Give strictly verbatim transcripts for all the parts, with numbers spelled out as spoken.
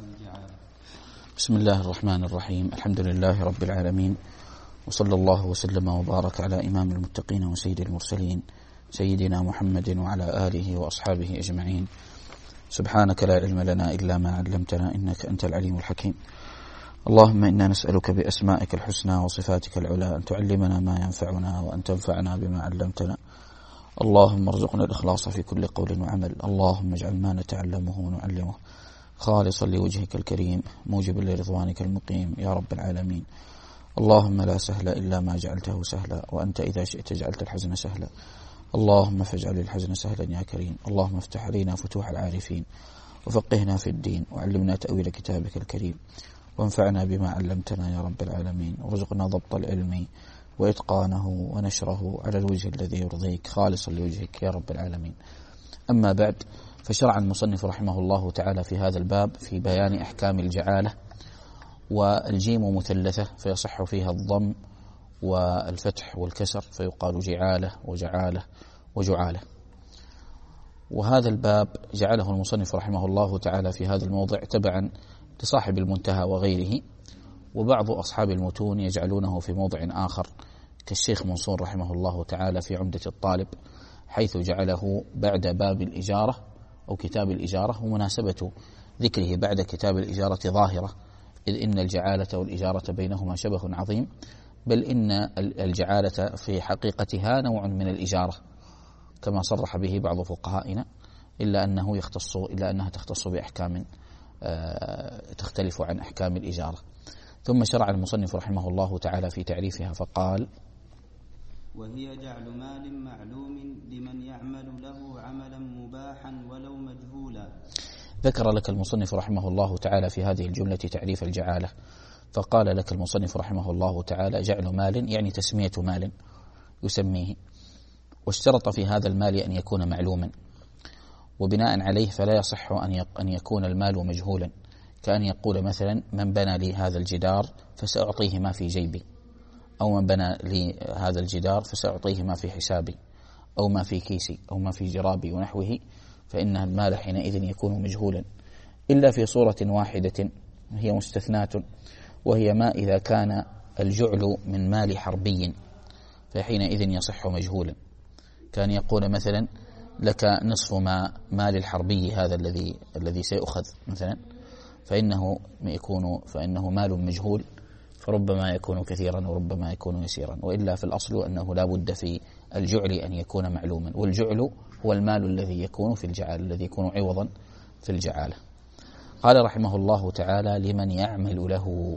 الجعالة. بسم الله الرحمن الرحيم. الحمد لله رب العالمين، وصلى الله وسلم وبارك على إمام المتقين وسيد المرسلين سيدنا محمد وعلى آله وأصحابه أجمعين. سبحانك لا علم لنا إلا ما علمتنا إنك أنت العليم الحكيم. اللهم إنا نسألك بأسمائك الحسنى وصفاتك العلى أن تعلمنا ما ينفعنا وأن تنفعنا بما علمتنا. اللهم ارزقنا الإخلاص في كل قول وعمل. اللهم اجعل ما نتعلمه ونعلمه خالصا لوجهك الكريم موجبا لرضوانك المقيم يا رب العالمين. اللهم لا سهل إلا ما جعلته سهلا، وأنت إذا شئت جعلت الحزن سهلا. اللهم فاجعل الحزن سهلا يا كريم. اللهم افتح علينا فتوح العارفين، وفقهنا في الدين، وعلمنا تأويل كتابك الكريم، وانفعنا بما علمتنا يا رب العالمين. وارزقنا ضبط العلم وإتقانه ونشره على الوجه الذي يرضيك خالصا لوجهك يا رب العالمين. أما بعد، فشرع المصنف رحمه الله تعالى في هذا الباب في بيان أحكام الجعالة. والجيم مثلثة فيصح فيها الضم والفتح والكسر، فيقال جعالة وجعالة وجعالة. وهذا الباب جعله المصنف رحمه الله تعالى في هذا الموضع تبعا لصاحب المنتهى وغيره، وبعض أصحاب المتون يجعلونه في موضع آخر كالشيخ منصور رحمه الله تعالى في عمدة الطالب، حيث جعله بعد باب الإجارة أو كتاب الإجارة. ومناسبة ذكره بعد كتاب الإجارة ظاهرة، إذ إن الجعالة والإجارة بينهما شبه عظيم، بل إن الجعالة في حقيقتها نوع من الإجارة كما صرح به بعض فقهائنا، إلا أنه يختص إلا أنها تختص بأحكام تختلف عن أحكام الإجارة. ثم شرع المصنف رحمه الله تعالى في تعريفها فقال: وهي جعل مال معلوم لمن يعمل له عملا مباحا ولو مجهولا. ذكر لك المصنف رحمه الله تعالى في هذه الجملة تعريف الجعالة، فقال لك المصنف رحمه الله تعالى: جعل مال يعني تسمية مال يسميه، واشترط في هذا المال أن يكون معلوما، وبناء عليه فلا يصح أن يكون المال مجهولا، كأن يقول مثلا: من بنى لي هذا الجدار فسأعطيه ما في جيبي، أو من بنى لي هذا الجدار فسأعطيه ما في حسابي، أو ما في كيسي، أو ما في جرابي ونحوه، فإن المال حينئذ يكون مجهولا، إلا في صورة واحدة هي مستثناة، وهي ما إذا كان الجعل من مال حربي فحينئذ يصح مجهولا، كان يقول مثلا: لك نصف ما مال الحربي هذا الذي الذي سيأخذ مثلا، فإنه يكون فإنه مال مجهول، فربما يكون كثيرا وربما يكون يسيرا. وإلا في الأصل أنه لا بد في الجعل أن يكون معلوما، والجعل هو المال الذي يكون في الجعالة، الذي يكون عوضا في الجعالة. قال رحمه الله تعالى: لمن يعمل له.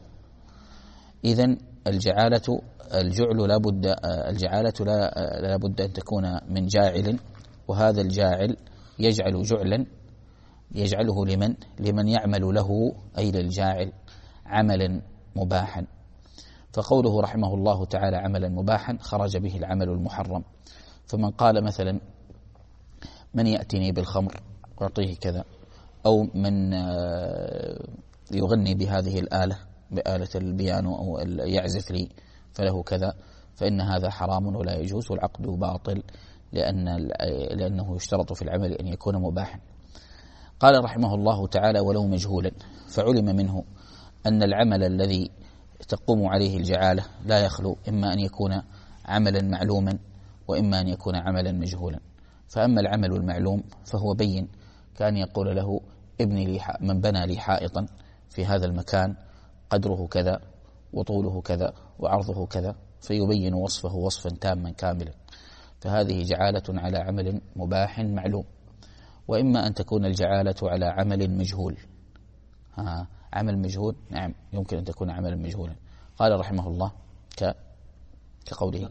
إذن الجعالة الجعل لا بد الجعالة لا لا بد أن تكون من جاعل، وهذا الجاعل يجعل جعلا يجعله لمن لمن يعمل له، أي للجاعل، عملا مباحا. فقوله رحمه الله تعالى عملا مباحا خرج به العمل المحرم. فمن قال مثلا: من يأتيني بالخمر أعطيه كذا، أو من يغني بهذه الآلة بآلة البيانو أو يعزف لي فله كذا، فإن هذا حرام ولا يجوز، والعقد باطل، لأن لأنه يشترط في العمل أن يكون مباحا. قال رحمه الله تعالى: ولو مجهولا، فعلم منه أن العمل الذي تقوم عليه الجعالة لا يخلو إما أن يكون عملا معلوما، وإما أن يكون عملا مجهولا. فأما العمل المعلوم فهو بين، كان يقول له: ابني لي من بنى لي حائطا في هذا المكان قدره كذا وطوله كذا وعرضه كذا، فيبين وصفه وصفا تاما كاملا، فهذه جعالة على عمل مباح معلوم. وإما أن تكون الجعالة على عمل مجهول. ها عمل مجهول، نعم يمكن أن تكون عملا مجهولا. قال رحمه الله: ك كقوله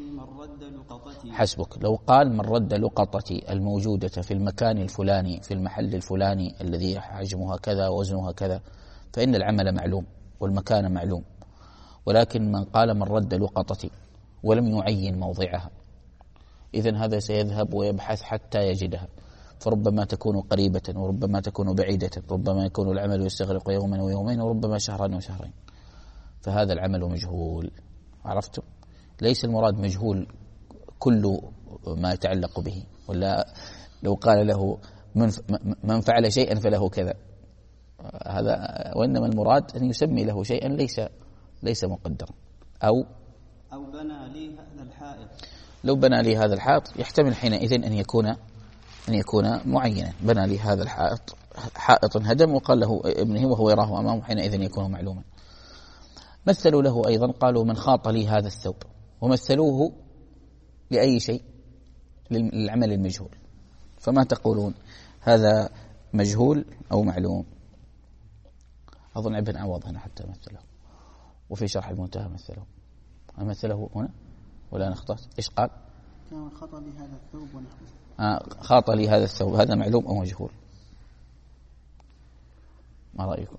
حسبك، لو قال: من رد لقطتي الموجودة في المكان الفلاني في المحل الفلاني الذي حجمها كذا ووزنها كذا، فإن العمل معلوم والمكان معلوم. ولكن من قال: من رد لقطتي، ولم يعين موضعها، إذن هذا سيذهب ويبحث حتى يجدها، فربما تكون قريبة وربما تكون بعيدة، ربما يكون العمل يستغرق يوما ويومين وربما شهرا وشهرين، فهذا العمل مجهول. عرفتم؟ ليس المراد مجهول كل ما يتعلق به، ولا لو قال له: من من فعل شيئا فله كذا، هذا، وإنما المراد أن يسمي له شيئا ليس ليس مقدرا. أو أو بنى لي هذا الحائط، لو بنى لي هذا الحائط يحتمل حينئذ أن يكون أن يكون معينا. بنى لي هذا الحائط، حائط هدم وقال له ابنه وهو يراه أمامه، حينئذ يكون معلوما. مثلوا له أيضا قالوا من خاط لي هذا الثوب، ومثلوه لأي شيء؟ للعمل المجهول. فما تقولون؟ هذا مجهول أو معلوم؟ أظن ابن عوض هنا حتى مثله، وفي شرح المنتهى مثله. مثله هنا ولا أنا أخطأت؟ إيش قال؟ كان خاط لي هذا الثوب ونحوه. آه خاط لي هذا الثوب، هذا معلوم أو مجهول؟ ما رأيكم؟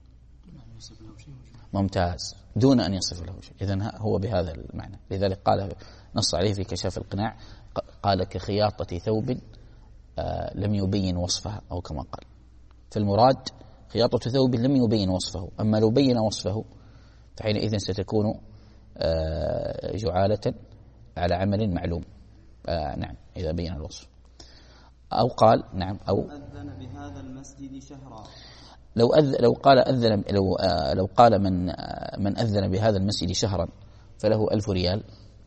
ممتاز، دون أن يصف له شيء. إذن هو بهذا المعنى. لذلك قال نص عليه في كشاف القناع، قال كخياطة ثوب آه لم يبين وصفها، أو كما قال. فالمراد خياطة ثوب لم يبين وصفه، أما لو بين وصفه فحينئذ ستكون آه جعالة على عمل معلوم. آه نعم، إذا بين الوصف. أو قال نعم، أو أذن بهذا المسجد شهرا، لو أذ لو قال أذن لو آه لو قال من آه من أذن بهذا المسجد شهرا فله ألف ريال،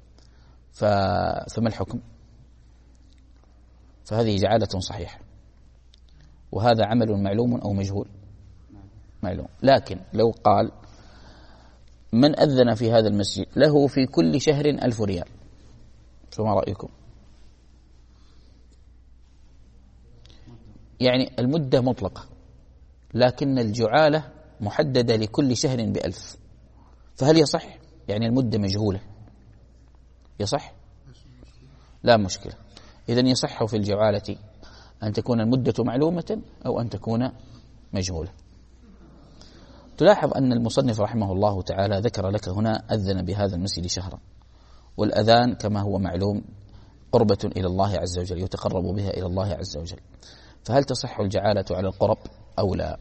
فما الحكم؟ فهذه جعالة صحيحة، وهذا عمل معلوم أو مجهول؟ معلوم. لكن لو قال من أذن في هذا المسجد له في كل شهر ألف ريال، فما رأيكم؟ يعني المدة مطلقة، لكن الجعالة محددة لكل شهر بألف، فهل يصح؟ يعني المدة مجهولة، يصح؟ لا مشكلة. إذن يصح في الجعالة أن تكون المدة معلومة أو أن تكون مجهولة. تلاحظ أن المصنف رحمه الله تعالى ذكر لك هنا أذن بهذا المسجد شهرا، والأذان كما هو معلوم قربة إلى الله عز وجل، يتقرب بها إلى الله عز وجل. فهل تصح الجعالة على القرب أو لا؟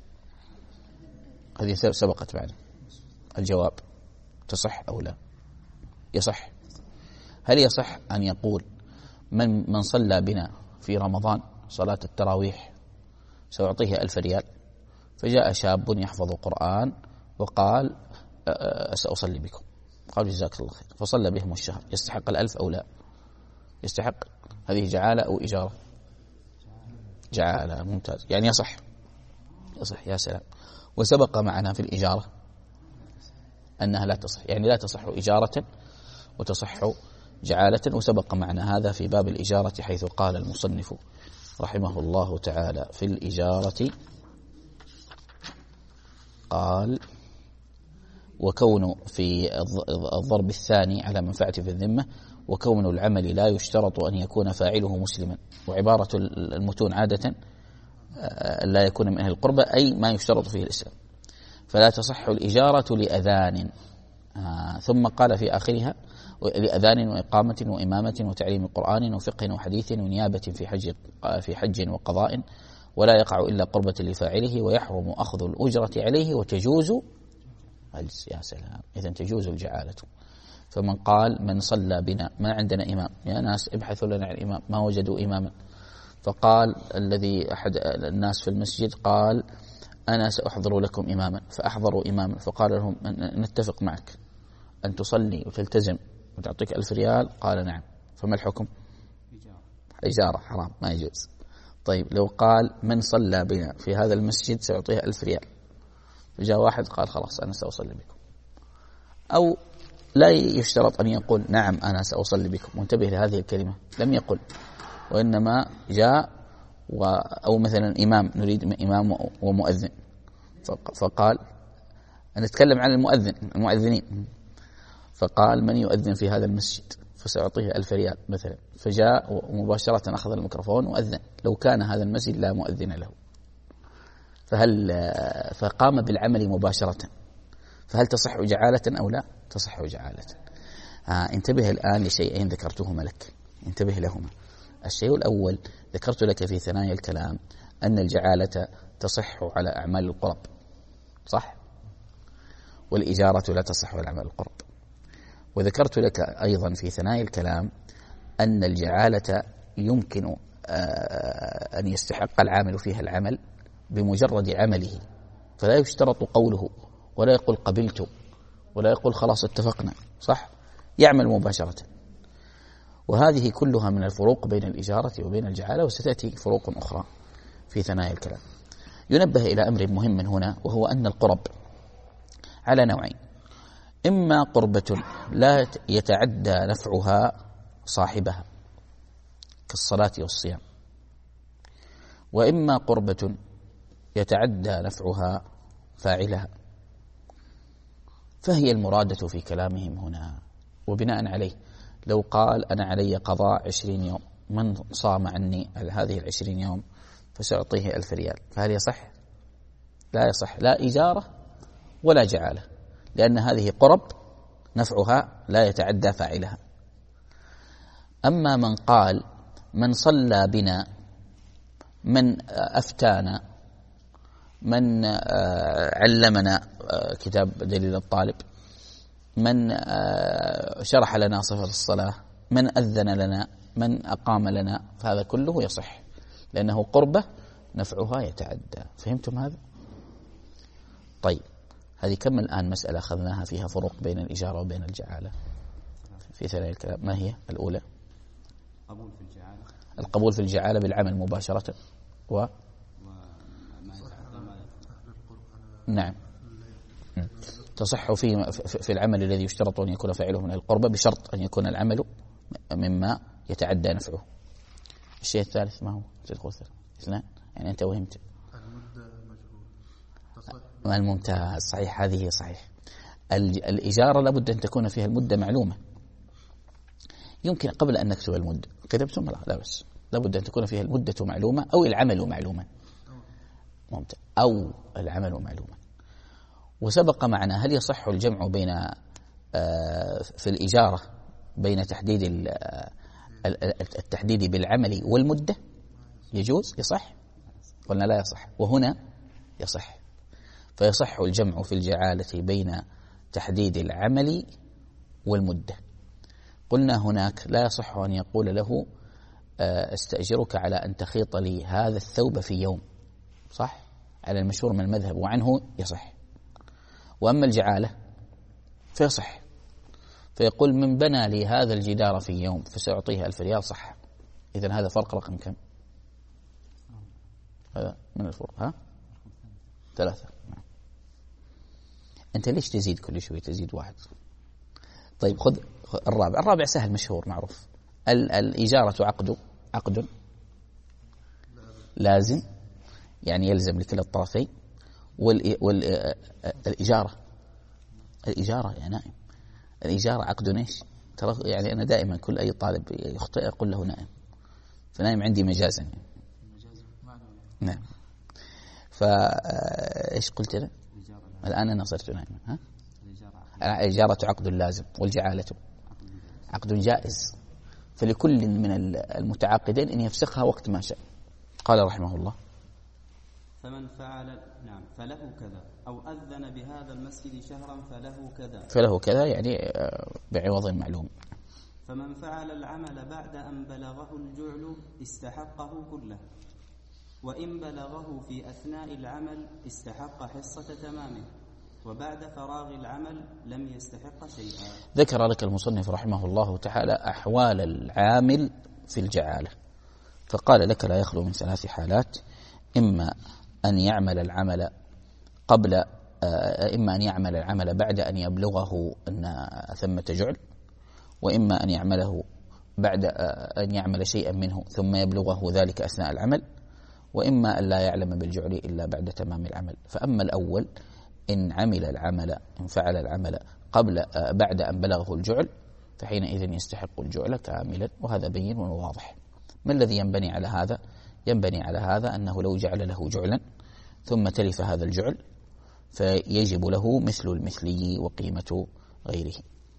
هذه سبقت معنا. الجواب تصح أو لا؟ يصح. هل يصح أن يقول من من صلى بنا في رمضان صلاة التراويح سأعطيه ألف ريال، فجاء شاب يحفظ قرآن وقال سأصلي بكم، قالوا جزاك الله خير، فصلى بهم الشهر، يستحق الألف أو لا؟ يستحق. هذه جعالة أو إجارة؟ جعالة. ممتاز، يعني يصح. يصح، يا سلام. وسبق معنا في الإجارة أنها لا تصح، يعني لا تصح إجارة وتصح جعالة، وسبق معنا هذا في باب الإجارة، حيث قال المصنف رحمه الله تعالى في الإجارة، قال وكون في الضرب الثاني على منفعة في الذمة، وكون العمل لا يشترط أن يكون فاعله مسلما. وعبارة المتون عادة لا يكون من أهل القربة، أي ما يشترط فيه الإسلام. فلا تصح الإجارة لأذان. آه ثم قال في آخرها لأذان وإقامة وإمامة وتعليم قرآن وفقه وحديث ونيابة في حج في حج وقضاء، ولا يقع إلا قربة لفاعله، ويحرم أخذ الأجرة عليه، وتجوز يا سلام، إذن تجوز الجعالة. فمن قال من صلى بنا، ما عندنا إمام، يا ناس ابحثوا لنا عن إمام، ما وجدوا إماما، فقال الذي أحد الناس في المسجد قال أنا سأحضر لكم إماما، فأحضروا إماما، فقال لهم نتفق معك أن تصلي وتلتزم وتعطيك ألف ريال، قال نعم، فما الحكم؟ إجارة، حرام، ما يجوز. طيب لو قال من صلى بنا في هذا المسجد سأعطيه ألف ريال، فجاء واحد قال خلاص أنا سأصلي بكم، أو لا يشترط أن يقول نعم أنا سأصلي بكم، وانتبه لهذه الكلمة، لم يقل، وإنما جاء و أو مثلا إمام، نريد إمام ومؤذن، فقال نتكلم عن المؤذن المؤذنين، فقال من يؤذن في هذا المسجد فسأعطيه ألف ريال مثلا، فجاء ومباشرة أخذ الميكروفون وأذن، لو كان هذا المسجد لا مؤذن له، فهل فقام بالعمل مباشرة، فهل تصح جعالة أو لا؟ تصح جعالة. آه انتبه الآن لشيئين ذكرتهما لك، انتبه لهما. الشيء الأول ذكرت لك في ثنايا الكلام أن الجعالة تصح على أعمال القرب، صح؟ والإجارة لا تصح على أعمال القرب. وذكرت لك أيضا في ثنايا الكلام أن الجعالة يمكن أن يستحق العامل فيها العمل بمجرد عمله، فلا يشترط قوله، ولا يقول قبلت، ولا يقول خلاص اتفقنا، صح؟ يعمل مباشرة. وهذه كلها من الفروق بين الإجارة وبين الجعالة، وستأتي فروق أخرى في ثنايا الكلام. ينبه إلى أمر مهم هنا، وهو أن القرب على نوعين: إما قربة لا يتعدى نفعها صاحبها كالصلاة والصيام، وإما قربة يتعدى نفعها فاعلها، فهي المرادة في كلامهم هنا. وبناء عليه لو قال أنا علي قضاء عشرين يوم، من صام عني هذه العشرين يوم فسأعطيه ألف ريال، فهل يصح؟ لا يصح، لا إجارة ولا جعالة، لأن هذه قرب نفعها لا يتعدى فاعلها. أما من قال من صلى بنا، من أفتانا، من علمنا كتاب دليل الطالب، من شرح لنا صفة الصلاة، من أذن لنا، من أقام لنا، فهذا كله يصح، لأنه قربة نفعها يتعدى. فهمتم هذا؟ طيب، هذه كم الآن مسألة أخذناها فيها فروق بين الإجارة وبين الجعالة في ثنايا الكلام. ما هي الأولى؟ قبول في الجعالة. القبول في الجعالة بالعمل مباشرة، و نعم تصح في في العمل الذي يشترط أن يكون فاعله من القربة بشرط أن يكون العمل مما يتعدى نفعه. الشيء الثالث ما هو؟ اثنان، يعني أنت وهمت. الممتاز، صحيح، هذه صحيح. الإجارة لابد أن تكون فيها المدة معلومة. يمكن قبل أن نكتب المدة كتبتم؟ لا, لا بس لابد أن تكون فيها المدة معلومة أو العمل معلوما. ممتاز، أو العمل معلوما. وسبق معنا هل يصح الجمع بين في الإجارة بين تحديد التحديد بالعمل والمدة؟ يجوز، يصح، قلنا لا يصح، وهنا يصح. فيصح الجمع في الجعالة بين تحديد العمل والمدة. قلنا هناك لا يصح أن يقول له استأجرك على أن تخيط لي هذا الثوب في يوم، صح؟ على المشهور من المذهب، وعنه يصح. وأما الجعالة فيصح، فيقول من بنى لي هذا الجدار في يوم فسأعطيه ألف ريال، صح. إذن هذا فرق رقم كم؟ هذا من الفروق، ها؟ ثلاثة. أنت ليش تزيد كل شوي؟ تزيد واحد. طيب خذ الرابع. الرابع سهل مشهور معروف. الإجارة عقد عقد لازم، يعني يلزم لكلا الطرفين. والإجارة الإجارة يا نائم، الإجارة عقد ايش؟ ترى يعني أنا دائما كل أي طالب يخطئ أقول له نائم، فنائم عندي مجازا يعني. نعم. فايش قلت أنا؟ الآن أنا صرت نائما. ها؟ الإجارة عقد لازم، والجعالة عقد جائز، فلكل من المتعاقدين أن يفسخها وقت ما شاء. قال رحمه الله: فمن فعل نعم فله كذا، أو أذن بهذا المسجد شهرا فله كذا. فله كذا يعني بعوض معلوم. فمن فعل العمل بعد أن بلغه الجعل استحقه كله، وإن بلغه في أثناء العمل استحق حصة تمامه، وبعد فراغ العمل لم يستحق شيئا. ذكر لك المصنف رحمه الله تعالى أحوال العامل في الجعالة، فقال لك لا يخلو من ثلاث حالات: إما أن يعمل العمل قبل إما أن يعمل العمل بعد أن يبلغه أن ثمة جعل، وإما أن يعمله بعد أن يعمل شيئا منه ثم يبلغه ذلك أثناء العمل، وإما أن لا يعلم بالجعل إلا بعد تمام العمل. فأما الأول إن عمل العمل إن فعل العمل قبل بعد أن بلغه الجعل فحينئذ يستحق الجعل كاملا، وهذا بين وواضح. ما الذي ينبني على هذا؟ ينبني على هذا أنه لو جعل له جعلا ثم تلف هذا الجعل فيجب له مثل المثلي وقيمة غيره،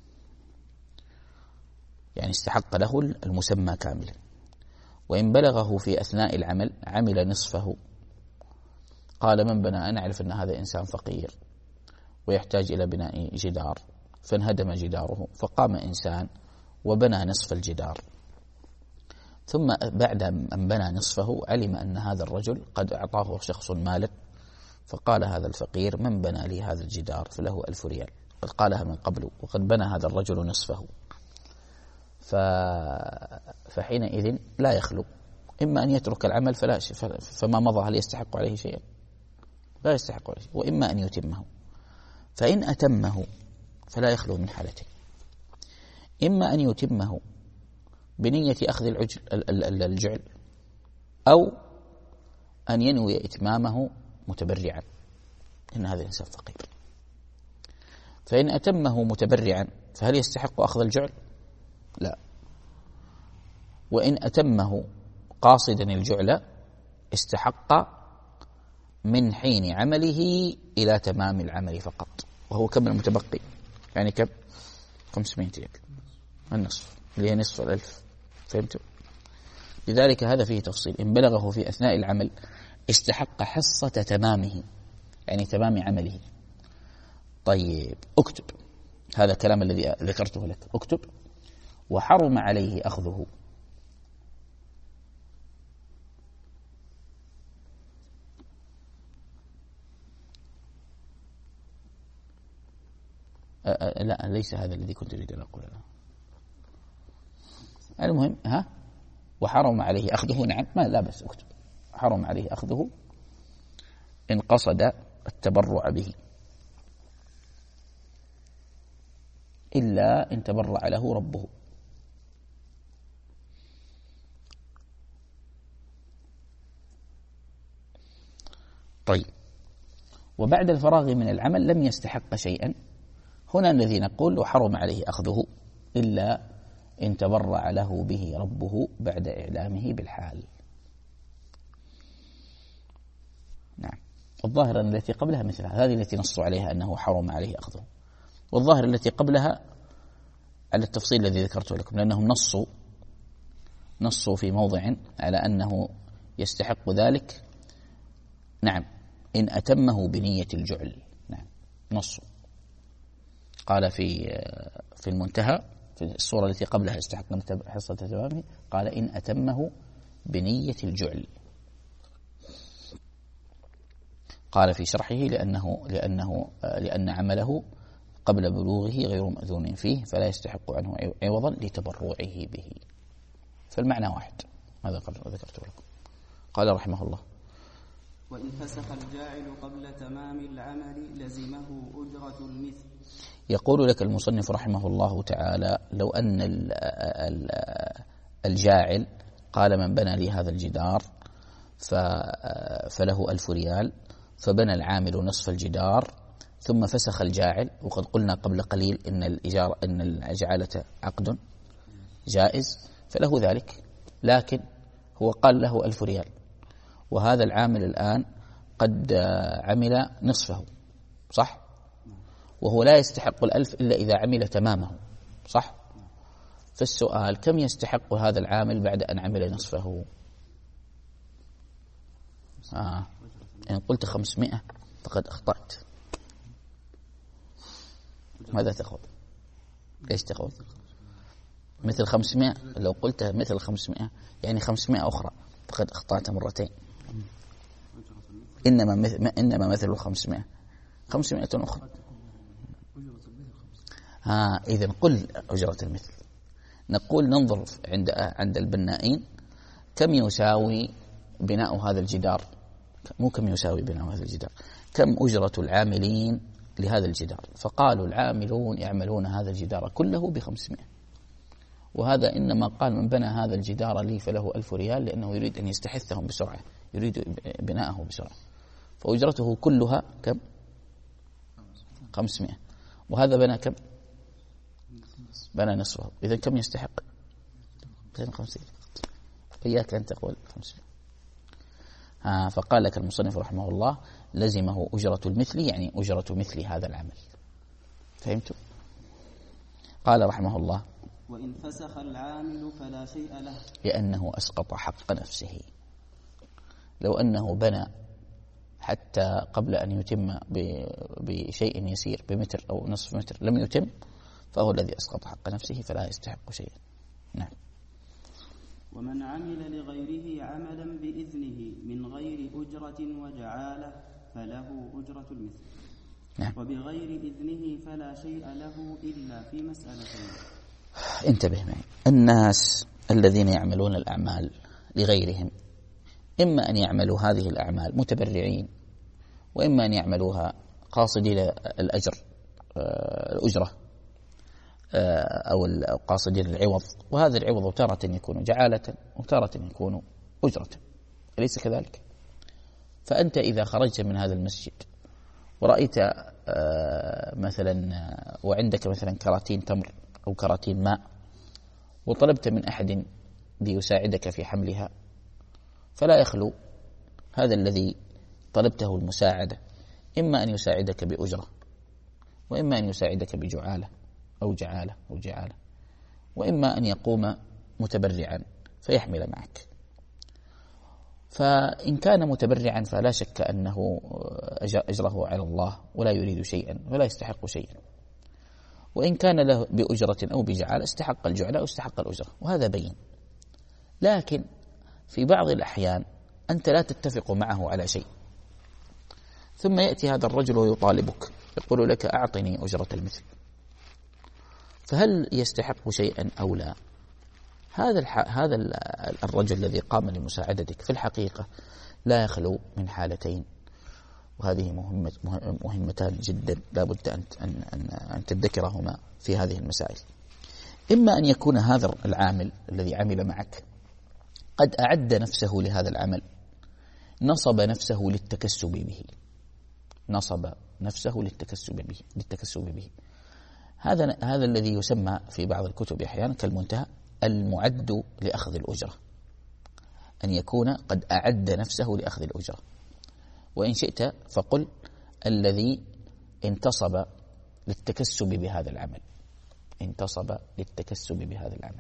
يعني استحق له المسمى كاملا. وإن بلغه في أثناء العمل عمل نصفه، قال من بنى، أنا أعرف أن هذا إنسان فقير ويحتاج إلى بناء جدار، فانهدم جداره، فقام إنسان وبنى نصف الجدار، ثم بعد أن بنى نصفه علم أن هذا الرجل قد أعطاه شخص مالا فقال هذا الفقير: من بنى لي هذا الجدار فله ألف ريال. قد قالها من قبل وقد بنى هذا الرجل نصفه. ف... فحينئذ لا يخلو، إما أن يترك العمل فلا ش... فما مضى هل يستحق عليه شيئا؟ لا يستحق عليه شيء. وإما أن يتمه، فإن أتمه فلا يخلو من حالتين: إما أن يتمه بنية أخذ العجل الجعل، أو أن ينوي إتمامه متبرعا، إن هذا الإنسان فقير. فإن أتمه متبرعا فهل يستحق أخذ الجعل؟ لا. وإن أتمه قاصدا الجعل استحق من حين عمله إلى تمام العمل فقط. وهو كم المتبقي؟ يعني كم؟ خمسمائة ريال، النصف اللي هي نصف الألف. فهمتوا؟ لذلك هذا فيه تفصيل. إن بلغه في أثناء العمل استحق حصة تمامه، يعني تمام عمله. طيب اكتب هذا الكلام الذي ذكرته لك، اكتب: وحرم عليه أخذه أه أه لا ليس هذا الذي كنت أريد أن أقوله. المهم ها وحرم عليه أخذه. نعم، ما لا بس اكتب: حرم عليه أخذه إن قصد التبرع به، إلا إن تبرع له ربه. طيب، وبعد الفراغ من العمل لم يستحق شيئا. هنا الذي نقول وحرم عليه أخذه إلا إن تبرع له به ربه بعد إعلامه بالحال. نعم، الظاهر أن التي قبلها مثلها، هذه التي نصوا عليها أنه حرم عليه أخذه، والظاهر التي قبلها على التفصيل الذي ذكرته لكم، لأنهم نصوا نصوا في موضع على أنه يستحق ذلك. نعم، إن أتمه بنية الجعل. نعم، نصوا. قال في في المنتهى في الصورة التي قبلها استحق حصة تمامه، قال إن أتمه بنية الجعل. قال في شرحه لأنه لأنه لأن عمله قبل بلوغه غير مأذون فيه، فلا يستحق عنه عوضا لتبرعه به. فالمعنى واحد. هذا ذكرته لكم. قال رحمه الله: وإن فسخ الجاعل قبل تمام العمل لزمه أجرة المثل. يقول لك المصنف رحمه الله تعالى: لو أن الجاعل قال من بنى لي هذا الجدار فله ألف ريال، فبنى العامل نصف الجدار، ثم فسخ الجاعل. وقد قلنا قبل قليل إن الإجارة إن الجعالة عقد جائز، فله ذلك، لكن هو قال له ألف ريال، وهذا العامل الآن قد عمل نصفه، صح؟ وهو لا يستحق الألف إلا إذا عمل تمامه، صح؟ فالسؤال: كم يستحق هذا العامل بعد أن عمل نصفه؟ آه. إن قلت خمسمائة فقد أخطأت. ماذا تأخذ؟ ليش تأخذ؟ مثل خمسمائة. لو قلت مثل خمسمائة يعني خمسمائة أخرى فقد أخطأت مرتين. إنما مثل إنما مثل خمسمائة خمسمائة أخرى. ها إذن قل أجرة المثل. نقول ننظر عند عند البنائين كم يساوي بناء هذا الجدار، مو كم يساوي بناء هذا الجدار، كم أجرة العاملين لهذا الجدار. فقالوا العاملون يعملون هذا الجدار كله بخمسمائة، وهذا إنما قال من بنى هذا الجدار لي فله ألف ريال لأنه يريد أن يستحثهم بسرعة، يريد بناءه بسرعة، فأجرته كلها كم؟ خمسمائة. وهذا بنى كم؟ بنى نصفه. إذا كم يستحق؟ مئتين وخمسين. إياك أن تقول خمسمائة. آه فقال لك المصنف رحمه الله: لزمه أجرة المثل، يعني أجرة مثل هذا العمل. فهمتوا؟ قال رحمه الله: وإن فسخ العامل فلا شيء له، لأنه أسقط حق نفسه. لو أنه بنى حتى قبل أن يتم بشيء يسير بمتر أو نصف متر لم يتم، فهو الذي أسقط حق نفسه فلا يستحق شيئا. نعم. ومن عمل لغيره عملا بإذنه من غير أجرة وجعالة فله أجرة المثل. نعم. وبغير إذنه فلا شيء له إلا في مسألتين. انتبه معي، الناس الذين يعملون الأعمال لغيرهم إما أن يعملوا هذه الأعمال متبرعين، وإما أن يعملوها قاصدين الأجر الأجرة أو قاصدين العوض، وهذا العوض تارة يكون جعالة وتارة يكون أجرة، أليس كذلك؟ فأنت إذا خرجت من هذا المسجد ورأيت مثلا وعندك مثلا كراتين تمر أو كراتين ماء، وطلبت من أحد ليساعدك في حملها، فلا يخلو هذا الذي طلبته المساعدة إما أن يساعدك بأجرة، وإما أن يساعدك بجعالة أو جعالة أو جعالة، وإما أن يقوم متبرعا فيحمل معك. فإن كان متبرعا فلا شك أنه أجره على الله ولا يريد شيئا ولا يستحق شيئا، وإن كان له بأجرة أو بجعالة استحق الجعلة أو استحق الأجرة، وهذا بين. لكن في بعض الأحيان أنت لا تتفق معه على شيء، ثم يأتي هذا الرجل ويطالبك يقول لك أعطني أجرة المثل، فهل يستحق شيئا أو لا؟ هذا هذا الرجل الذي قام لمساعدتك في الحقيقة لا يخلو من حالتين، وهذه مهمة مهمتان جدا لا بد أن أن أن تذكرهما في هذه المسائل. إما أن يكون هذا العامل الذي عمل معك قد أعد نفسه لهذا العمل، نصب نفسه للتكسب به، نصب نفسه للتكسب به للتكسب به هذا هذا الذي يسمى في بعض الكتب أحيانا كالمنتهى المعد لأخذ الأجرة، أن يكون قد أعد نفسه لأخذ الأجرة. وإن شئت فقل الذي انتصب للتكسب بهذا العمل، انتصب للتكسب بهذا العمل.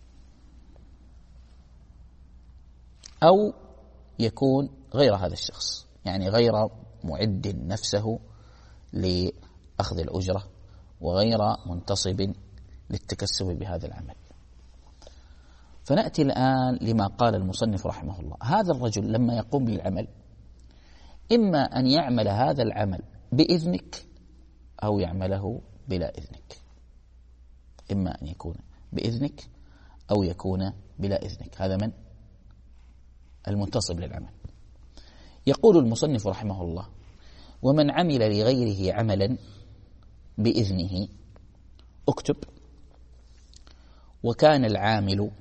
أو يكون غير هذا الشخص، يعني غير معد نفسه لأخذ الأجرة وغير منتصب للتكسب بهذا العمل. فنأتي الآن لما قال المصنف رحمه الله. هذا الرجل لما يقوم بالعمل إما أن يعمل هذا العمل بإذنك أو يعمله بلا إذنك، إما أن يكون بإذنك أو يكون بلا إذنك. هذا من المنتصب للعمل. يقول المصنف رحمه الله: ومن عمل لغيره عملا بإذنه، اكتب: وكان العامل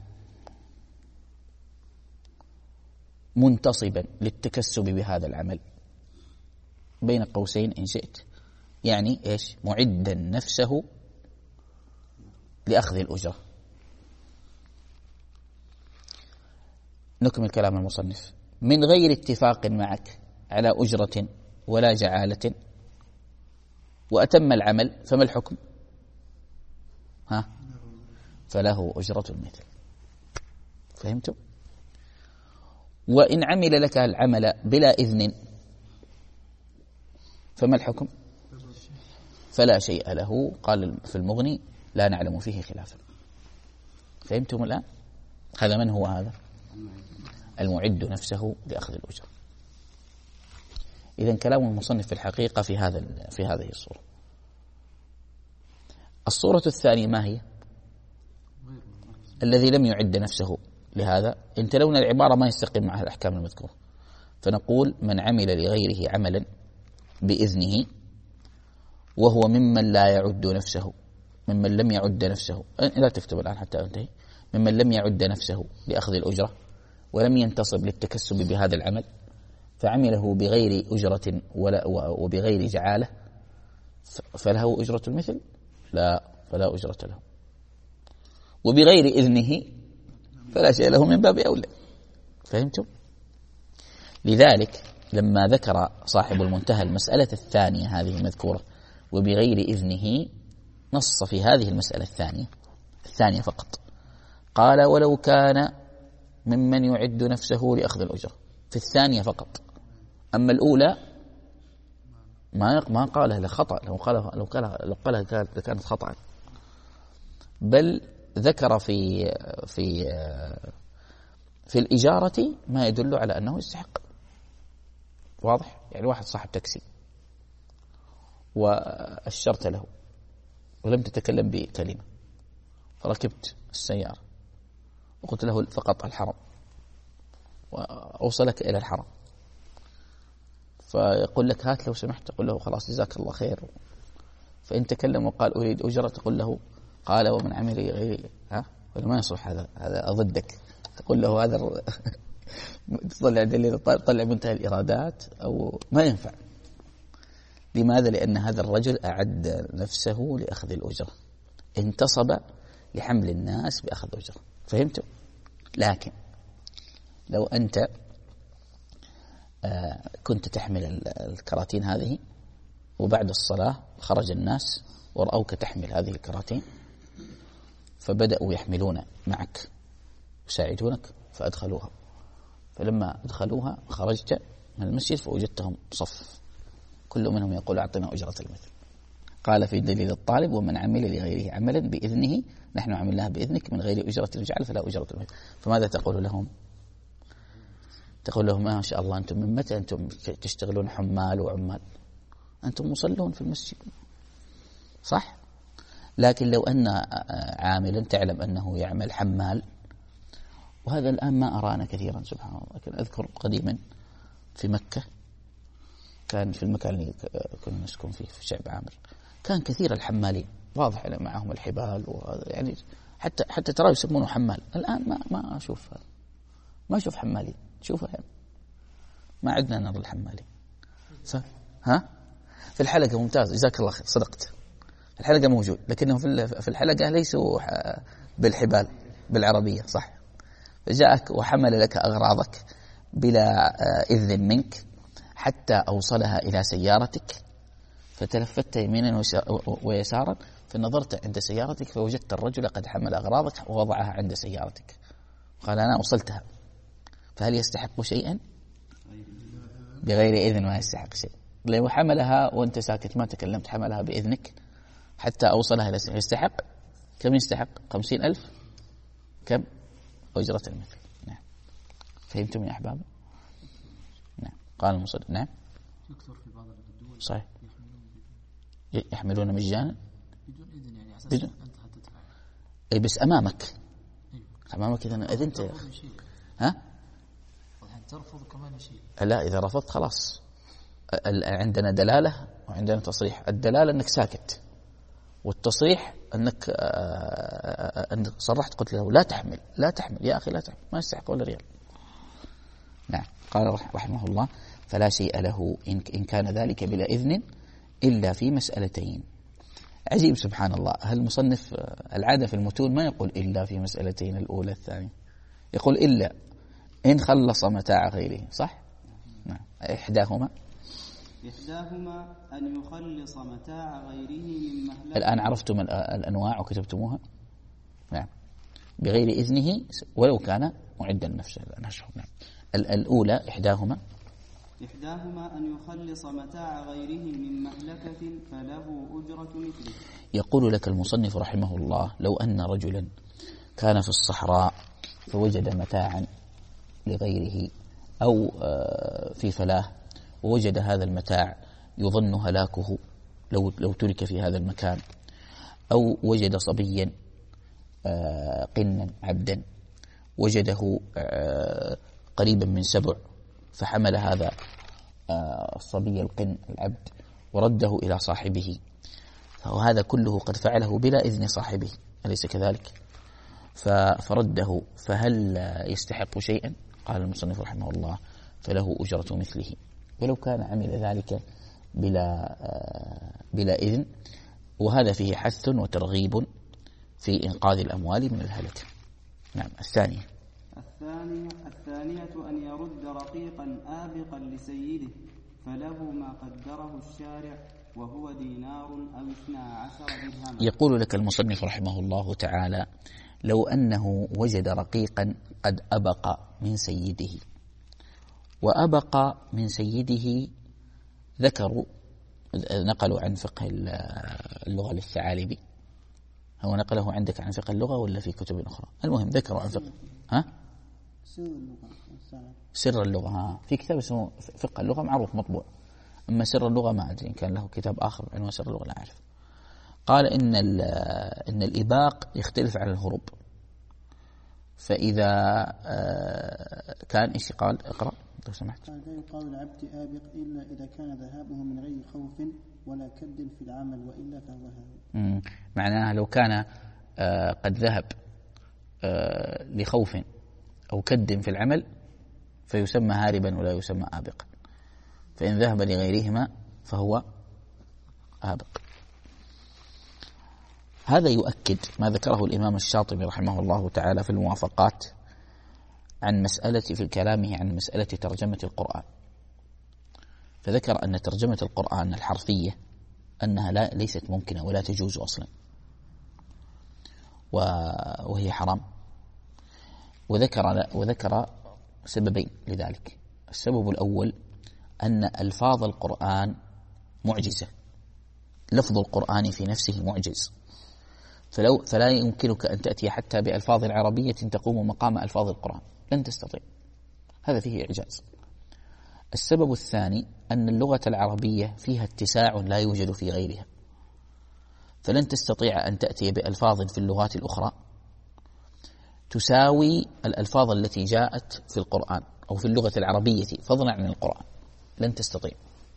منتصبا للتكسب بهذا العمل، بين قوسين إن شئت، يعني إيش؟ معدا نفسه لأخذ الأجرة. نكمل كلام المصنف: من غير اتفاق معك على أجرة ولا جعالة، وأتم العمل، فما الحكم؟ ها؟ فله أجرة المثل. فهمتم؟ وإن عمل لك العمل بلا إذن فما الحكم؟ فلا شيء له. قال في المغني: لا نعلم فيه خلافا. فهمتم الآن؟ هذا من هو هذا؟ المعد نفسه لأخذ الأجرة. إذن كلام المصنف في الحقيقة في هذا في هذه الصورة. الصورة الثانية ما هي؟ الذي لم يعد نفسه لهذا. انت لون العبارة ما يستقيم مع الأحكام المذكورة، فنقول: من عمل لغيره عملا بإذنه وهو ممن لا يعد نفسه، ممن لم يعد نفسه، لا تكتب الآن حتى أنتهي، ممن لم يعد نفسه لأخذ الأجرة ولم ينتصب للتكسب بهذا العمل، فعمله بغير أجرة ولا وبغير جعالة، فله أجرة المثل؟ لا، فلا أجرة له. وبغير إذنه فلا شيء له، من باب أولى. فهمتم؟ لذلك لما ذكر صاحب المنتهى المسألة الثانية هذه المذكورة وبغير إذنه، نص في هذه المسألة الثانية الثانية فقط، قال: ولو كان ممن يعد نفسه لأخذ الأجرة، في الثانية فقط. أما الأولى ما ما قالها لخطأ، لو قالها لو قالها لو قالها كانت خطأ، بل ذكر في في في الإجارة ما يدل على أنه يستحق. واضح؟ يعني واحد صاحب تاكسي وأشرت له ولم تتكلم بكلمة، فركبت السيارة وقلت له فقط الحرم وأوصلك إلى الحرم، فيقول لك هات لو سمحت، تقول له خلاص جزاك الله خير، فإن تكلم وقال أريد أجرة تقول له قال ومن عمل غيري، ها ولا ما يصلح هذا، هذا ضدك، تقول له هذا تطلع دليل طلع منتهى الإرادات أو ما ينفع. لماذا؟ لأن هذا الرجل أعد نفسه لأخذ الأجرة، انتصب لحمل الناس بأخذ أجرة، فهمتوا؟ لكن لو أنت كنت تحمل الكراتين هذه وبعد الصلاة خرج الناس ورأوك تحمل هذه الكراتين فبدأوا يحملون معك يساعدونك فأدخلوها، فلما أدخلوها خرجت من المسجد فوجدتهم صف كل منهم يقول أعطنا أجرة المثل. قال في دليل الطالب ومن عمل لغيره عملا بإذنه نحن عملناه بإذنك من غير أجرة الجعل فلا أجرة المثل. فماذا تقول لهم؟ تقول لهم ما شاء الله أنتم من متى أنتم تشتغلون حمال وعمال؟ أنتم مصلون في المسجد، صح؟ لكن لو أن عاملا تعلم أنه يعمل حمال، وهذا الآن ما أرانا كثيرا سبحان الله، لكن أذكر قديما في مكة كان في المكان اللي كنا نسكن فيه في شعب عامر كان كثير الحمالين، واضح معهم الحبال يعني حتى حتى ترى يسمونه حمال. الآن ما ما أشوف ما أشوف حمالين، شوفها يعني ما عدنا نرى الحمالين. ها في الحلقة ممتاز جزاك الله خير، صدقت الحلقة موجود، لكنهم في الحلقة ليسوا بالحبال بالعربية، صح؟ فجاءك وحمل لك أغراضك بلا إذن منك حتى أوصلها إلى سيارتك، فتلفت يمينا ويسارا فنظرت عند سيارتك فوجدت الرجل قد حمل أغراضك ووضعها عند سيارتك، قال أنا وصلتها، فهل يستحق شيئا؟ بغير إذن ما يستحق شيء. لو حملها وأنت ساكت ما تكلمت حملها بإذنك حتى أوصلها إلى سيارتك يستحق كم؟ يستحق خمسين ألف كم؟ أجرة المثل. نعم فهمتم يا أحباب؟ نعم قال المصدق نعم يكثر في بعض الدول صحيح يحملون مجانا بدون إذن، يعني أساس بدون أنت هتدفع أي بس أمامك أيوه. أمامك إذا أذنت ها ترفض كمان شيء. لا إذا رفضت خلاص عندنا دلالة وعندنا تصريح. الدلالة أنك ساكت، والتصريح أنك أنك صرحت قلت له لا تحمل لا تحمل يا أخي لا تحمل ما يستحق ولا ريال. نعم قال رحمه الله فلا شيء له إن كان ذلك بلا إذن إلا في مسألتين. عجيب سبحان الله، هل المصنف العادة في المتون ما يقول إلا في مسألتين الأولى الثانية، يقول إلا إن خلص متاع غيره، صح؟ نعم إحداهما إحداهما أن يخلص متاع غيره من مهلكة. الآن عرفتم الأنواع وكتبتموها. نعم بغير إذنه ولو كان معدا نفسه. نعم الأولى إحداهما إحداهما أن يخلص متاع غيره من مهلكة فله أجرة مثله. يقول لك المصنف رحمه الله لو أن رجلا كان في الصحراء فوجد متاعا لغيره أو في فلاة ووجد هذا المتاع يظن هلاكه لو لو ترك في هذا المكان، أو وجد صبيا قنا عبدا وجده قريبا من سبع فحمل هذا الصبي القن العبد ورده إلى صاحبه، فهذا كله قد فعله بلا إذن صاحبه أليس كذلك؟ فرده، فهل يستحق شيئا؟ قال المصنف رحمه الله فله أجرة مثله ولو كان عمل ذلك بلا بلا إذن. وهذا فيه حث وترغيب في إنقاذ الأموال من الهلكة. نعم الثانية الثانية الثانية أن يرد رقيقا آبقا لسيده فله ما قدره الشارع وهو دينار أو اثنا عشر درهما. يقول لك المصنف رحمه الله تعالى لو أنه وجد رقيقا قد أبق من سيده، وأبق من سيده ذكروا نقلوا عن فقه اللغة للثعالبي. هو نقله عندك عن فقه اللغة ولا في كتب أخرى؟ المهم ذكروا عن فقه ها سر اللغة السند. سر اللغة ها. في كتاب اسمه فقه اللغة معروف مطبوع، أما سر اللغة ما أدري إن كان له كتاب آخر عنوان سر اللغة لا أعرف. قال إن إن الإباق يختلف عن الهروب، فإذا كان إيش قال اقرأ لو سمحت. قال لا يقال العبد آبق إلا إذا كان ذهابه من غير خوف ولا كد في العمل وإلا فهو هارب. معناها لو كان قد ذهب لخوف أو كد في العمل فيسمى هاربا ولا يسمى آبقا، فإن ذهب لغيرهما فهو آبق. هذا يؤكد ما ذكره الإمام الشاطبي رحمه الله تعالى في الموافقات عن مسألة في كلامه عن مسألة ترجمة القرآن، فذكر أن ترجمة القرآن الحرفية أنها لا ليست ممكنة ولا تجوز أصلا، وهي حرام. وذكر وذكر سببين لذلك. السبب الأول أن ألفاظ القرآن معجزة، لفظ القرآن في نفسه معجز، فلو فلا يمكنك أن تأتي حتى بألفاظ عربية تقوم مقام ألفاظ القرآن، لن تستطيع، هذا فيه إعجاز. السبب الثاني أن اللغة العربية فيها اتساع لا يوجد في غيرها، فلن تستطيع أن تأتي بألفاظ في اللغات الأخرى تساوي الألفاظ التي جاءت في القرآن أو في اللغة العربية فضلا عن القرآن، لن تستطيع.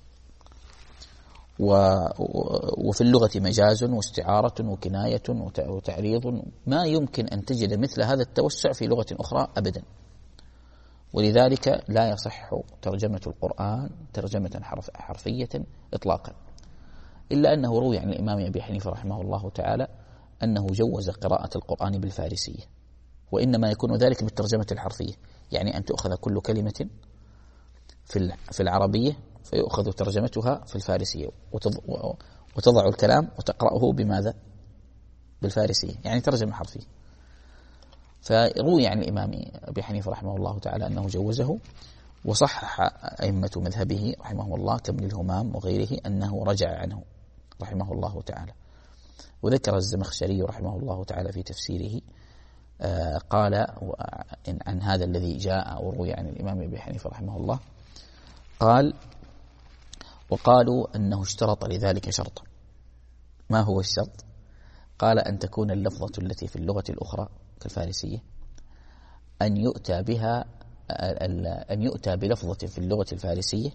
وفي اللغة مجاز واستعارة وكناية وتعريض، ما يمكن أن تجد مثل هذا التوسع في لغة أخرى أبدا، ولذلك لا يصح ترجمة القرآن ترجمة حرف حرفية إطلاقا، إلا أنه روي عن الإمام أبي حنيفة رحمه الله تعالى أنه جوز قراءة القرآن بالفارسية، وإنما يكون ذلك بالترجمة الحرفية، يعني أن تأخذ كل كلمة في العربية فيؤخذ ترجمتها في الفارسية وتضع الكلام وتقرأه بماذا؟ بالفارسية، يعني ترجمة حرفية. فروي عن الإمام أبي حنيفة رحمه الله تعالى أنه جوزه، وصحح أئمة مذهبه رحمه الله كابن الهمام وغيره أنه رجع عنه رحمه الله تعالى. وذكر الزمخشري رحمه الله تعالى في تفسيره قال عن هذا الذي جاء وروي عن الإمام أبي حنيفة رحمه الله، قال: وقالوا أنه اشترط لذلك شرطا. ما هو الشرط؟ قال: أن تكون اللفظة التي في اللغة الأخرى كالفارسية أن يؤتى بها أن يؤتى بلفظة في اللغة الفارسية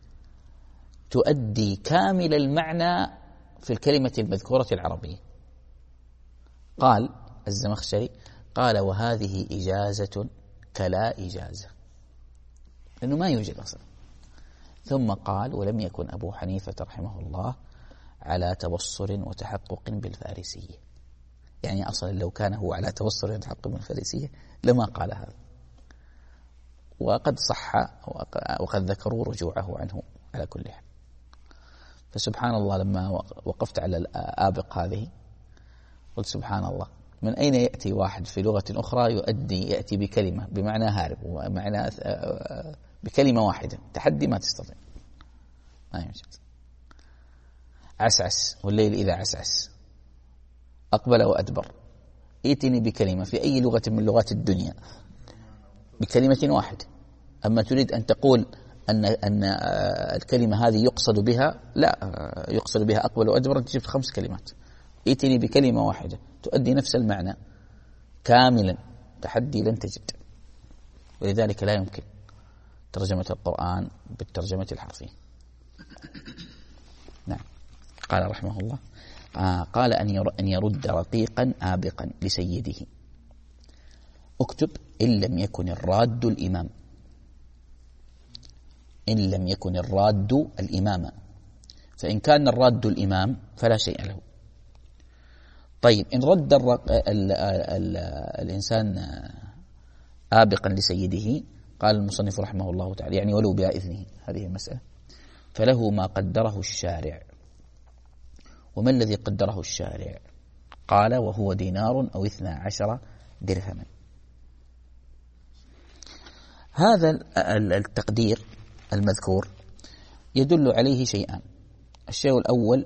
تؤدي كامل المعنى في الكلمة المذكورة العربية. قال الزمخشري: قال: وهذه إجازة كلا إجازة، لأنه ما يوجد أصلا. ثم قال: ولم يكن أبو حنيفة رحمه الله على تبصر وتحقق بالفارسية، يعني أصلا لو كان هو على تبصر وتحقق بالفارسية لما قال هذا. وقد صح وقد ذكروا رجوعه عنه على كل حال. فسبحان الله، لما وقفت على الآبق هذه قلت سبحان الله، من أين يأتي واحد في لغة أخرى يؤدي يأتي بكلمة بمعنى هارب ومعنى بكلمة واحدة، تحدي ما تستطيع، ما يوجد. عسعس والليل إذا عسعس، أقبل وأدبر، ائتني بكلمة في أي لغة من لغات الدنيا بكلمة واحدة. أما تريد أن تقول أن أن الكلمة هذه يقصد بها، لا، يقصد بها أقبل وأدبر، أنت جبت خمس كلمات، ائتني بكلمة واحدة تؤدي نفس المعنى كاملا، تحدي لن تجد. ولذلك لا يمكن ترجمة القرآن بالترجمة الحرفية. نعم. قال رحمه الله: آه قال أن يرد رقيقا آبقا لسيده. اكتب: إن لم يكن الراد الإمام، إن لم يكن الراد الإمام، فإن كان الراد الإمام فلا شيء له. طيب، إن رد الرق... ال... ال... الإنسان آبقا لسيده، قال المصنف رحمه الله تعالى، يعني ولو بإذنه، هذه المسألة، فله ما قدره الشارع. وما الذي قدره الشارع؟ قال: وهو دينار أو اثنى عشر درهما. هذا التقدير المذكور يدل عليه شيئان. الشيء الأول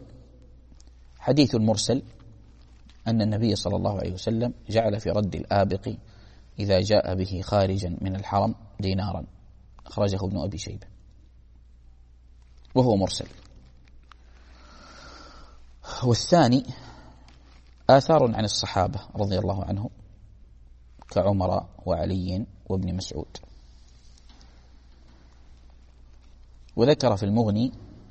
حديث المرسل أن النبي صلى الله عليه وسلم جعل في رد الآبق إذا جاء به خارجا من الحرم دينارا، أخرجه ابن أبي شيبة وهو مرسل. والثاني آثار عن الصحابة رضي الله عنهم كعمر وعلي وابن مسعود. وذكر في المغني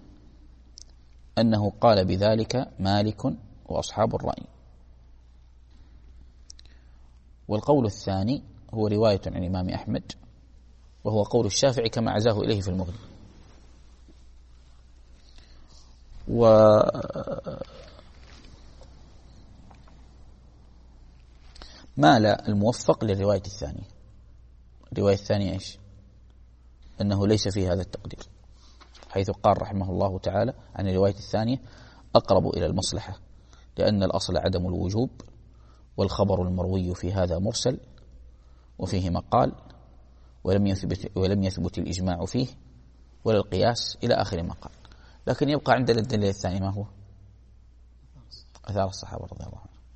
أنه قال بذلك مالك وأصحاب الرأي. والقول الثاني هو رواية عن الإمام أحمد، وهو قول الشافعي كما عزاه إليه في المغني. ومال الموفق للرواية الثانية. الرواية الثانية إيش؟ أنه ليس في هذا التقدير، حيث قال رحمه الله تعالى عن الرواية الثانية أقرب إلى المصلحة، لأن الأصل عدم الوجوب، والخبر المروي في هذا مرسل، وفيه مقال، ولم يثبت, ولم يثبت الإجماع فيه ولا القياس إلى آخر ما قال. لكن يبقى عندنا الدليل الثاني ما هو؟ أثار الصحابة رضي الله عنهم.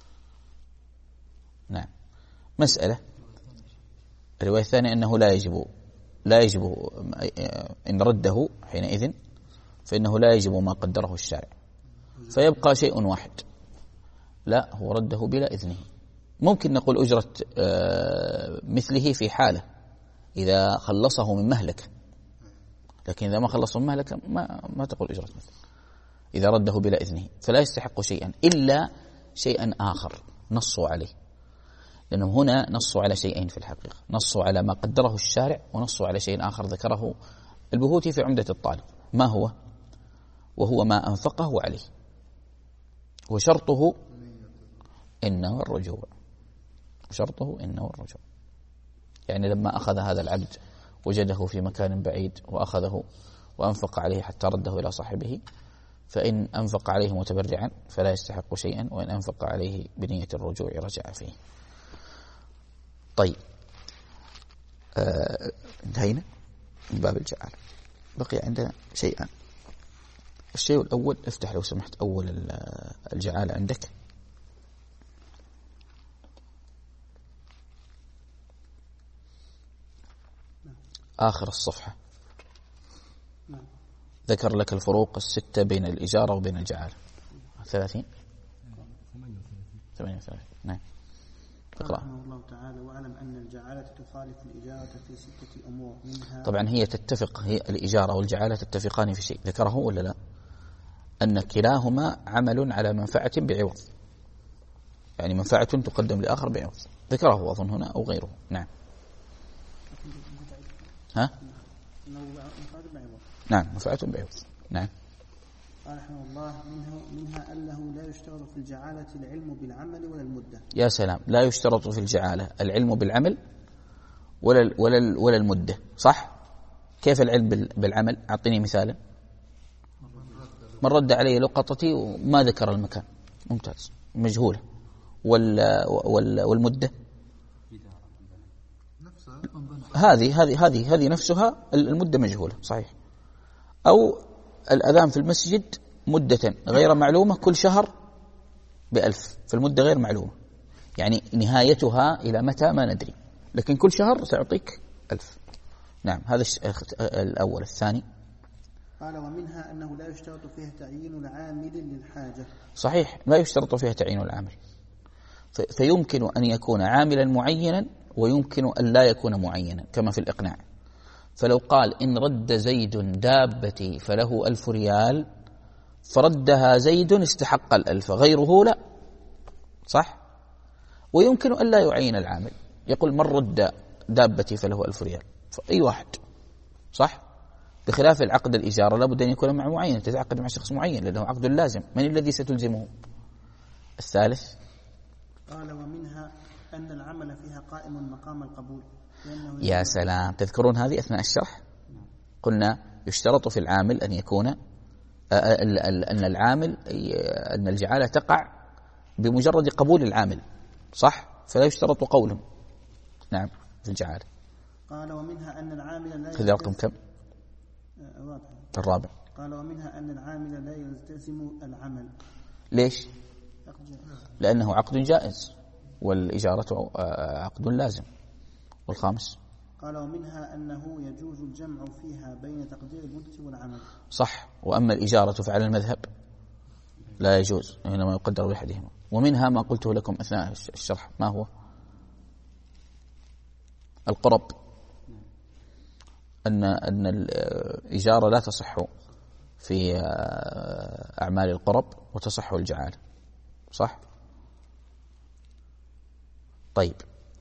نعم. مسألة الرواية الثانية أنه لا يجب لا يجب إن رده حينئذ فإنه لا يجب ما قدره الشارع، فيبقى شيء واحد، لا هو رده بلا إذنه. ممكن نقول أجرة مثله في حالة إذا خلصه من مهلكة، لكن إذا ما خلصه من مهلكة ما, ما تقول أجرة مثله. إذا رده بلا إذنه فلا يستحق شيئا إلا شيئا آخر نصوا عليه، لأنهم هنا نصوا على شيئين في الحقيقة، نصوا على ما قدره الشارع، ونصوا على شيء آخر ذكره البهوتي في عمدة الطالب. ما هو؟ وهو ما أنفقه عليه، وشرطه إنه الرجوع، شرطه إنه الرجوع. يعني لما أخذ هذا العبد وجده في مكان بعيد وأخذه وأنفق عليه حتى رده إلى صاحبه، فإن أنفق عليه متبرعا فلا يستحق شيئا، وإن أنفق عليه بنية الرجوع رجع فيه. طيب آه انتهينا من باب الجعالة. بقي عندنا شيئان. الشيء الأول، افتح لو سمحت أول الجعالة عندك. آخر الصفحة ذكر لك الفروق الستة بين الإجارة وبين الجعالة. ثلاثين ثمانية وثلاثين. نعم. اقرأ. رحمه الله تعالى: واعلم أن الجعالة تخالف الإجارة في ستة أمور، منها طبعا هي تتفق، هي الإجارة والجعالة تتفقان في شيء ذكره ولا لا؟ أن كلاهما عمل على منفعة بعوض، يعني منفعة تقدم لآخر بعوض، ذكره أظن هنا أو غيره. نعم. ها؟ نعم، منفعة بعوض. نعم. قال رحمه الله: منها, منها أنه لا يشترط في الجعالة العلم بالعمل ولا المدة. يا سلام، لا يشترط في الجعالة العلم بالعمل ولا ولا ولا المدة، صح؟ كيف العلم بالعمل؟ أعطيني مثالا. من رد علي لقطتي وما ذكر المكان، ممتاز، مجهولة. وال وال والمدة هذه هذه هذه هذه نفسها المدة مجهولة، صحيح. أو الأذان في المسجد مدة غير معلومة كل شهر بألف، فالمدة غير معلومة، يعني نهايتها إلى متى ما ندري، لكن كل شهر تعطيك ألف. نعم، هذا الأول. الثاني قال: ومنها أنه لا يشترط فيها تعيين العامل للحاجة. صحيح، لا يشترط فيها تعيين العامل، فيمكن أن يكون عاملا معينا ويمكن أن لا يكون معينا، كما في الإقناع. فلو قال: إن رد زيد دابتي فله ألف ريال، فردها زيد استحق الألف، غيره لا، صح؟ ويمكن أن لا يعين العامل، يقول: من رد دابتي فله ألف ريال، فأي واحد، صح؟ بخلاف العقد الإجارة لابد أن يكون مع معين، تتعقد مع شخص معين لأنه عقد لازم، من الذي ستلزمه؟ الثالث قال: ومنها أن العمل فيها قائم مقام القبول. يا سلام، تذكرون هذه أثناء الشرح؟ قلنا يشترط في العامل أن يكون أن العامل أن الجعالة تقع بمجرد قبول العامل، صح؟ فلا يشترط قوله. نعم، في الجعالة. قال: ومنها أن العامل لا في رقم كم؟ الرابع. الرابع. قال: ومنها أن العامل لا يلتزم العمل. ليش؟ لأنه عقد جائز، والإجارة عقد لازم. والخامس قال ومنها أنه يجوز الجمع فيها بين تقدير المدة والعمل. صح. وأما الإجارة فعلى المذهب لا يجوز، إنما يقدر بأحدهما. ومنها ما قلته لكم أثناء الشرح، ما هو القرب، أن أن الإجارة لا تصح في أعمال القرب وتصح الجعالة. صح؟ طيب،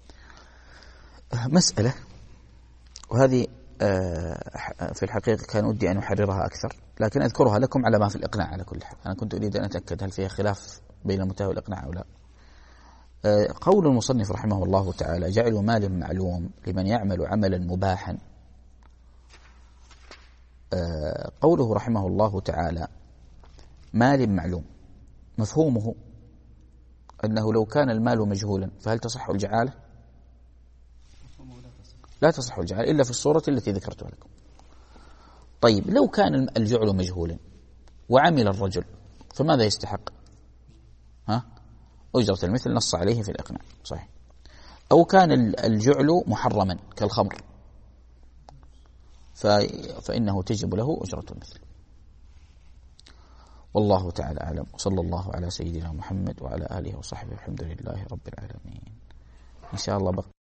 مسألة، وهذه في الحقيقة كان ودي أن أحررها أكثر، لكن أذكرها لكم على ما في الإقناع. على كل حال أنا كنت أريد أن أتأكد هل فيها خلاف بين المتاهل والإقناع أو لا. قول المصنف رحمه الله تعالى جعل مال معلوم لمن يعمل عملا مباحا، قوله رحمه الله تعالى مال معلوم، مفهومه أنه لو كان المال مجهولا فهل تصح الجعالة؟ لا تصح الجعالة إلا في الصورة التي ذكرتها لكم. طيب، لو كان الجعل مجهولا وعمل الرجل فماذا يستحق؟ ها؟ أجرة المثل، نص عليه في الإقناع. صحيح. أو كان الجعل محرما كالخمر فإنه تجب له أجرة المثل. والله تعالى أعلم، وصلى الله على سيدنا محمد وعلى آله وصحبه، الحمد لله رب العالمين. إن شاء الله بقى